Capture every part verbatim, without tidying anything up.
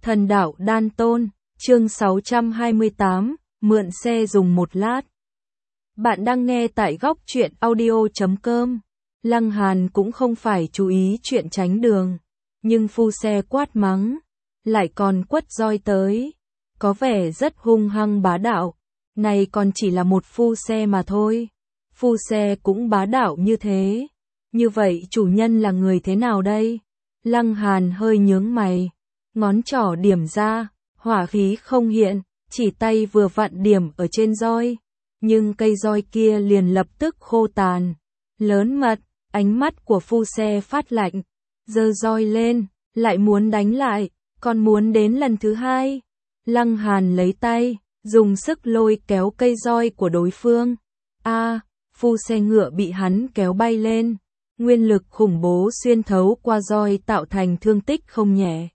Thần đạo đan tôn, chương sáu trăm hai mươi tám, mượn xe dùng một lát. Bạn đang nghe tại góc truyện audio chấm com. Lăng Hàn cũng không phải chú ý chuyện tránh đường, nhưng phu xe quát mắng, lại còn quất roi tới, có vẻ rất hung hăng bá đạo. Này còn chỉ là một phu xe mà thôi, phu xe cũng bá đạo như thế. Như vậy chủ nhân là người thế nào đây? Lăng Hàn hơi nhướng mày, ngón trỏ điểm ra, hỏa khí không hiện, chỉ tay vừa vặn điểm ở trên roi, nhưng cây roi kia liền lập tức khô tàn. Lớn mật, ánh mắt của phu xe phát lạnh, giơ roi lên, lại muốn đánh lại, còn muốn đến lần thứ hai. Lăng Hàn lấy tay, dùng sức lôi kéo cây roi của đối phương. A, phu xe ngựa bị hắn kéo bay lên, nguyên lực khủng bố xuyên thấu qua roi tạo thành thương tích không nhẹ.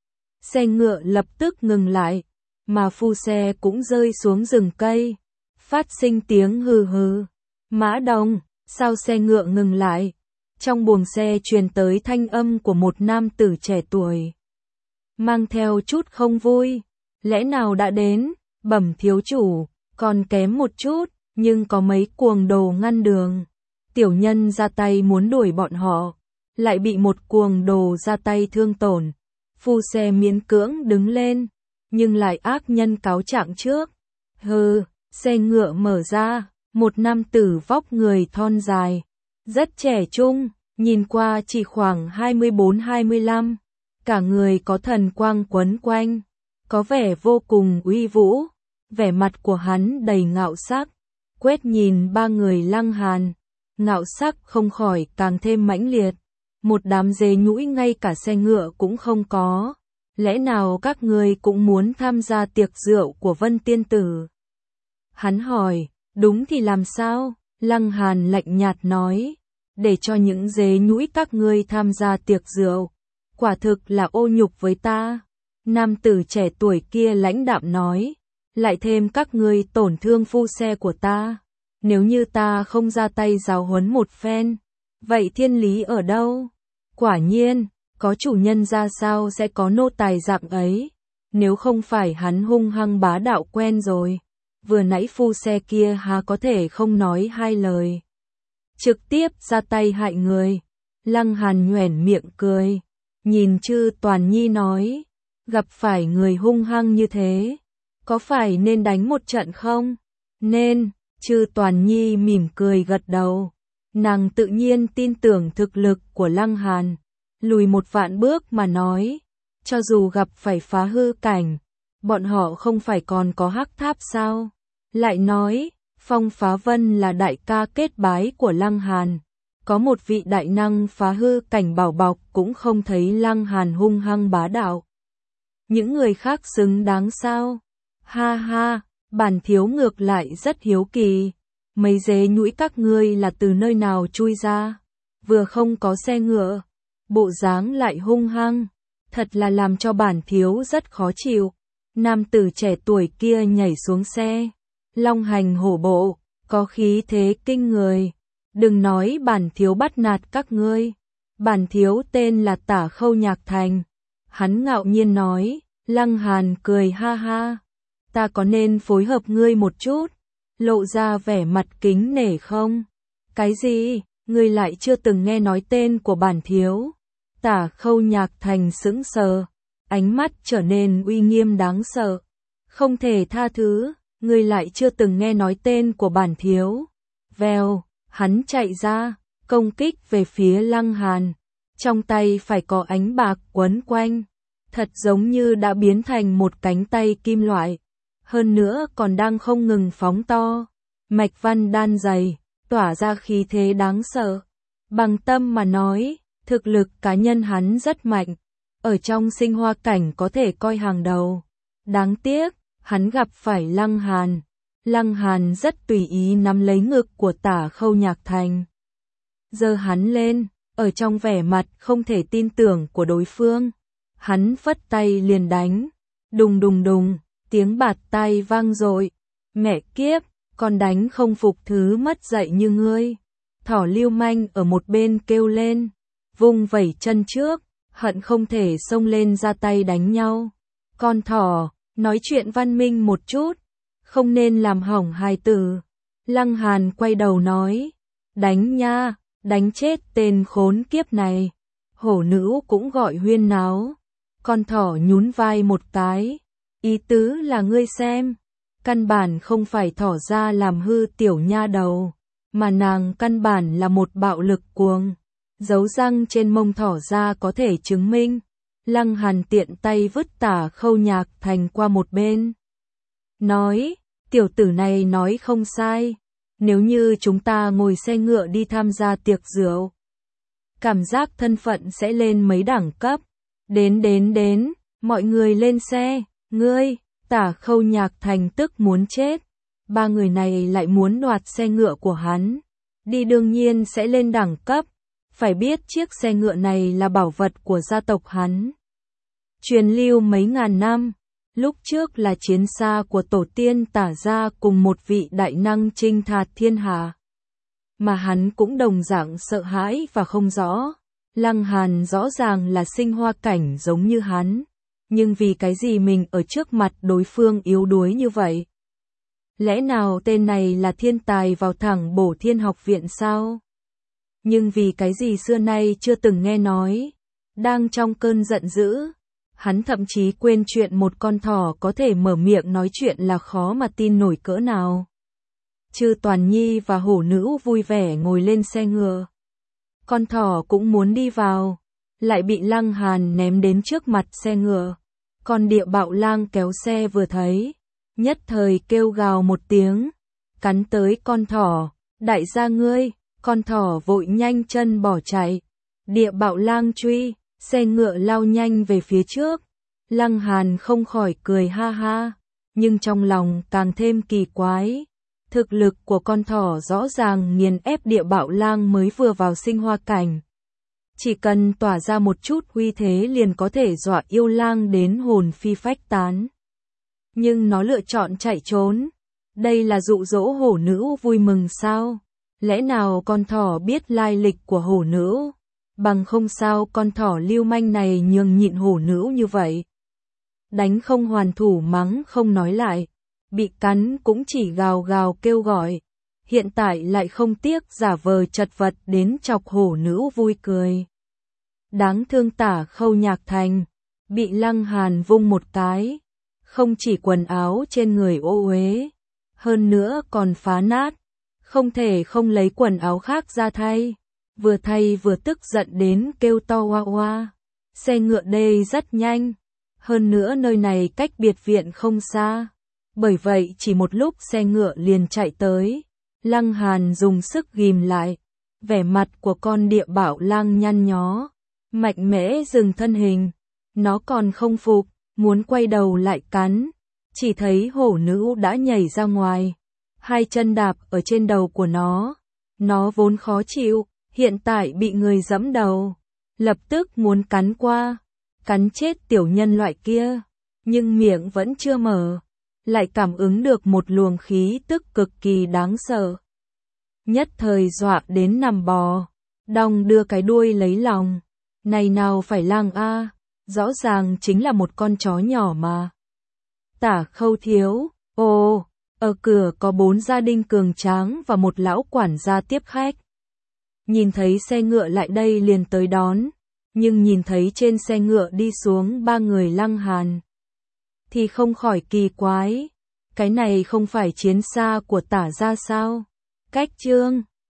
Xe ngựa lập tức ngừng lại, mà phu xe cũng rơi xuống rừng cây, phát sinh tiếng hừ hừ. Mã Đồng, sao xe ngựa ngừng lại? Trong buồng xe truyền tới thanh âm của một nam tử trẻ tuổi, mang theo chút không vui. Lẽ nào đã đến? Bẩm thiếu chủ, còn kém một chút, nhưng có mấy cuồng đồ ngăn đường. Tiểu nhân ra tay muốn đuổi bọn họ, lại bị một cuồng đồ ra tay thương tổn. Phu xe miễn cưỡng đứng lên, nhưng lại ác nhân cáo trạng trước. Hừ, xe ngựa mở ra, một nam tử vóc người thon dài, rất trẻ trung, nhìn qua chỉ khoảng hai mươi bốn hai mươi lăm, cả người có thần quang quấn quanh, có vẻ vô cùng uy vũ, vẻ mặt của hắn đầy ngạo sắc, quét nhìn ba người Lăng Hàn, ngạo sắc không khỏi càng thêm mãnh liệt. Một đám dế nhũi ngay cả xe ngựa cũng không có. Lẽ nào các ngươi cũng muốn tham gia tiệc rượu của Vân Tiên Tử? Hắn hỏi, đúng thì làm sao? Lăng Hàn lạnh nhạt nói, để cho những dế nhũi các ngươi tham gia tiệc rượu, quả thực là ô nhục với ta. Nam tử trẻ tuổi kia lãnh đạm nói, lại thêm các ngươi tổn thương phu xe của ta. Nếu như ta không ra tay giáo huấn một phen, vậy thiên lý ở đâu? Quả nhiên, có chủ nhân ra sao sẽ có nô tài dạng ấy, nếu không phải hắn hung hăng bá đạo quen rồi, vừa nãy phu xe kia há có thể không nói hai lời, trực tiếp ra tay hại người. Lăng Hàn nhoẻn miệng cười, nhìn Chư Toàn Nhi nói, gặp phải người hung hăng như thế, có phải nên đánh một trận không? Nên. Chư Toàn Nhi mỉm cười gật đầu, nàng tự nhiên tin tưởng thực lực của Lăng Hàn, lùi một vạn bước mà nói, cho dù gặp phải phá hư cảnh, bọn họ không phải còn có hắc tháp sao? Lại nói, Phong Phá Vân là đại ca kết bái của Lăng Hàn, có một vị đại năng phá hư cảnh bảo bọc cũng không thấy Lăng Hàn hung hăng bá đạo. Những người khác xứng đáng sao? Ha ha! Bản thiếu ngược lại rất hiếu kỳ, mấy dế nhũi các ngươi là từ nơi nào chui ra, vừa không có xe ngựa, bộ dáng lại hung hăng, thật là làm cho bản thiếu rất khó chịu. Nam tử trẻ tuổi kia nhảy xuống xe, long hành hổ bộ, có khí thế kinh người, đừng nói bản thiếu bắt nạt các ngươi, bản thiếu tên là Tả Khâu Nhạc Thành. Hắn ngạo nhiên nói. Lăng Hàn cười ha ha. Ta có nên phối hợp ngươi một chút, lộ ra vẻ mặt kính nể không? Cái gì, ngươi lại chưa từng nghe nói tên của bản thiếu? Tả Khâu Nhạc Thành sững sờ, ánh mắt trở nên uy nghiêm đáng sợ. Không thể tha thứ, ngươi lại chưa từng nghe nói tên của bản thiếu. Vèo, hắn chạy ra, công kích về phía Lăng Hàn, trong tay phải có ánh bạc quấn quanh, thật giống như đã biến thành một cánh tay kim loại. Hơn nữa còn đang không ngừng phóng to, mạch văn đan dày, tỏa ra khí thế đáng sợ. Bằng tâm mà nói, thực lực cá nhân hắn rất mạnh, ở trong sinh hoa cảnh có thể coi hàng đầu. Đáng tiếc, hắn gặp phải Lăng Hàn. Lăng Hàn rất tùy ý nắm lấy ngực của Tả Khâu Nhạc Thành, giơ hắn lên, ở trong vẻ mặt không thể tin tưởng của đối phương. Hắn phất tay liền đánh, đùng đùng đùng. Tiếng bạt tai vang dội, mẹ kiếp, con đánh không phục thứ mất dạy như ngươi. Thỏ lưu manh ở một bên kêu lên, vung vẩy chân trước, hận không thể xông lên ra tay đánh nhau. Con thỏ, nói chuyện văn minh một chút, không nên làm hỏng hài tử. Lăng Hàn quay đầu nói, đánh nha, đánh chết tên khốn kiếp này. Hổ nữ cũng gọi huyên náo. Con thỏ nhún vai một cái, ý tứ là ngươi xem, căn bản không phải thỏ ra làm hư tiểu nha đầu, mà nàng căn bản là một bạo lực cuồng. Dấu răng trên mông thỏ ra có thể chứng minh. Lăng Hàn tiện tay vứt Tả Khâu Nhạc Thành qua một bên. Nói, tiểu tử này nói không sai. Nếu như chúng ta ngồi xe ngựa đi tham gia tiệc rượu, cảm giác thân phận sẽ lên mấy đẳng cấp. Đến đến đến, mọi người lên xe, ngươi, Tả Khâu Nhạc Thành tức muốn chết. Ba người này lại muốn đoạt xe ngựa của hắn. Đi đương nhiên sẽ lên đẳng cấp. Phải biết chiếc xe ngựa này là bảo vật của gia tộc hắn. Truyền lưu mấy ngàn năm, lúc trước là chiến xa của tổ tiên Tả gia cùng một vị đại năng chinh thạt thiên hạ. Mà hắn cũng đồng dạng sợ hãi và không rõ. Lăng Hàn rõ ràng là sinh hoa cảnh giống như hắn, nhưng vì cái gì mình ở trước mặt đối phương yếu đuối như vậy? Lẽ nào tên này là thiên tài vào thẳng Bổ Thiên học viện sao? Nhưng vì cái gì xưa nay chưa từng nghe nói? Đang trong cơn giận dữ, hắn thậm chí quên chuyện một con thỏ có thể mở miệng nói chuyện là khó mà tin nổi cỡ nào. Chư Toàn Nhi và hổ nữ vui vẻ ngồi lên xe ngựa. Con thỏ cũng muốn đi vào, lại bị Lăng Hàn ném đến trước mặt xe ngựa. Con Địa Bạo Lang kéo xe vừa thấy, nhất thời kêu gào một tiếng, cắn tới con thỏ. Đại gia ngươi, con thỏ vội nhanh chân bỏ chạy. Địa Bạo Lang truy, xe ngựa lao nhanh về phía trước. Lăng Hàn không khỏi cười ha ha, nhưng trong lòng càng thêm kỳ quái. Thực lực của con thỏ rõ ràng nghiền ép Địa Bạo Lang mới vừa vào sinh hoa cảnh. Chỉ cần tỏa ra một chút uy thế liền có thể dọa yêu lang đến hồn phi phách tán. Nhưng nó lựa chọn chạy trốn. Đây là dụ dỗ hổ nữ vui mừng sao? Lẽ nào con thỏ biết lai lịch của hổ nữ? Bằng không sao con thỏ lưu manh này nhường nhịn hổ nữ như vậy. Đánh không hoàn thủ mắng không nói lại. Bị cắn cũng chỉ gào gào kêu gọi. Hiện tại lại không tiếc giả vờ chật vật đến chọc hổ nữ vui cười. Đáng thương Tả Khâu Nhạc Thành, bị Lăng Hàn vung một cái. Không chỉ quần áo trên người ô uế, hơn nữa còn phá nát. Không thể không lấy quần áo khác ra thay. Vừa thay vừa tức giận đến kêu to oa oa. Xe ngựa đây rất nhanh. Hơn nữa nơi này cách biệt viện không xa. Bởi vậy chỉ một lúc xe ngựa liền chạy tới. Lăng Hàn dùng sức ghim lại. Vẻ mặt của con Địa Bạo Lang nhăn nhó. Mạnh mẽ dừng thân hình. Nó còn không phục, muốn quay đầu lại cắn. Chỉ thấy hổ nữ đã nhảy ra ngoài. Hai chân đạp ở trên đầu của nó. Nó vốn khó chịu, hiện tại bị người giẫm đầu. Lập tức muốn cắn qua. Cắn chết tiểu nhân loại kia. Nhưng miệng vẫn chưa mở. Lại cảm ứng được một luồng khí tức cực kỳ đáng sợ. Nhất thời dọa đến nằm bò. Đong đưa cái đuôi lấy lòng. Này nào phải lang a, rõ ràng chính là một con chó nhỏ mà. Tả Khâu thiếu, ồ, ở cửa có bốn gia đình cường tráng và một lão quản gia tiếp khách. Nhìn thấy xe ngựa lại đây liền tới đón, nhưng nhìn thấy trên xe ngựa đi xuống ba người Lăng Hàn. Thì không khỏi kỳ quái, cái này không phải chiến xa của Tả gia sao? Cách trương,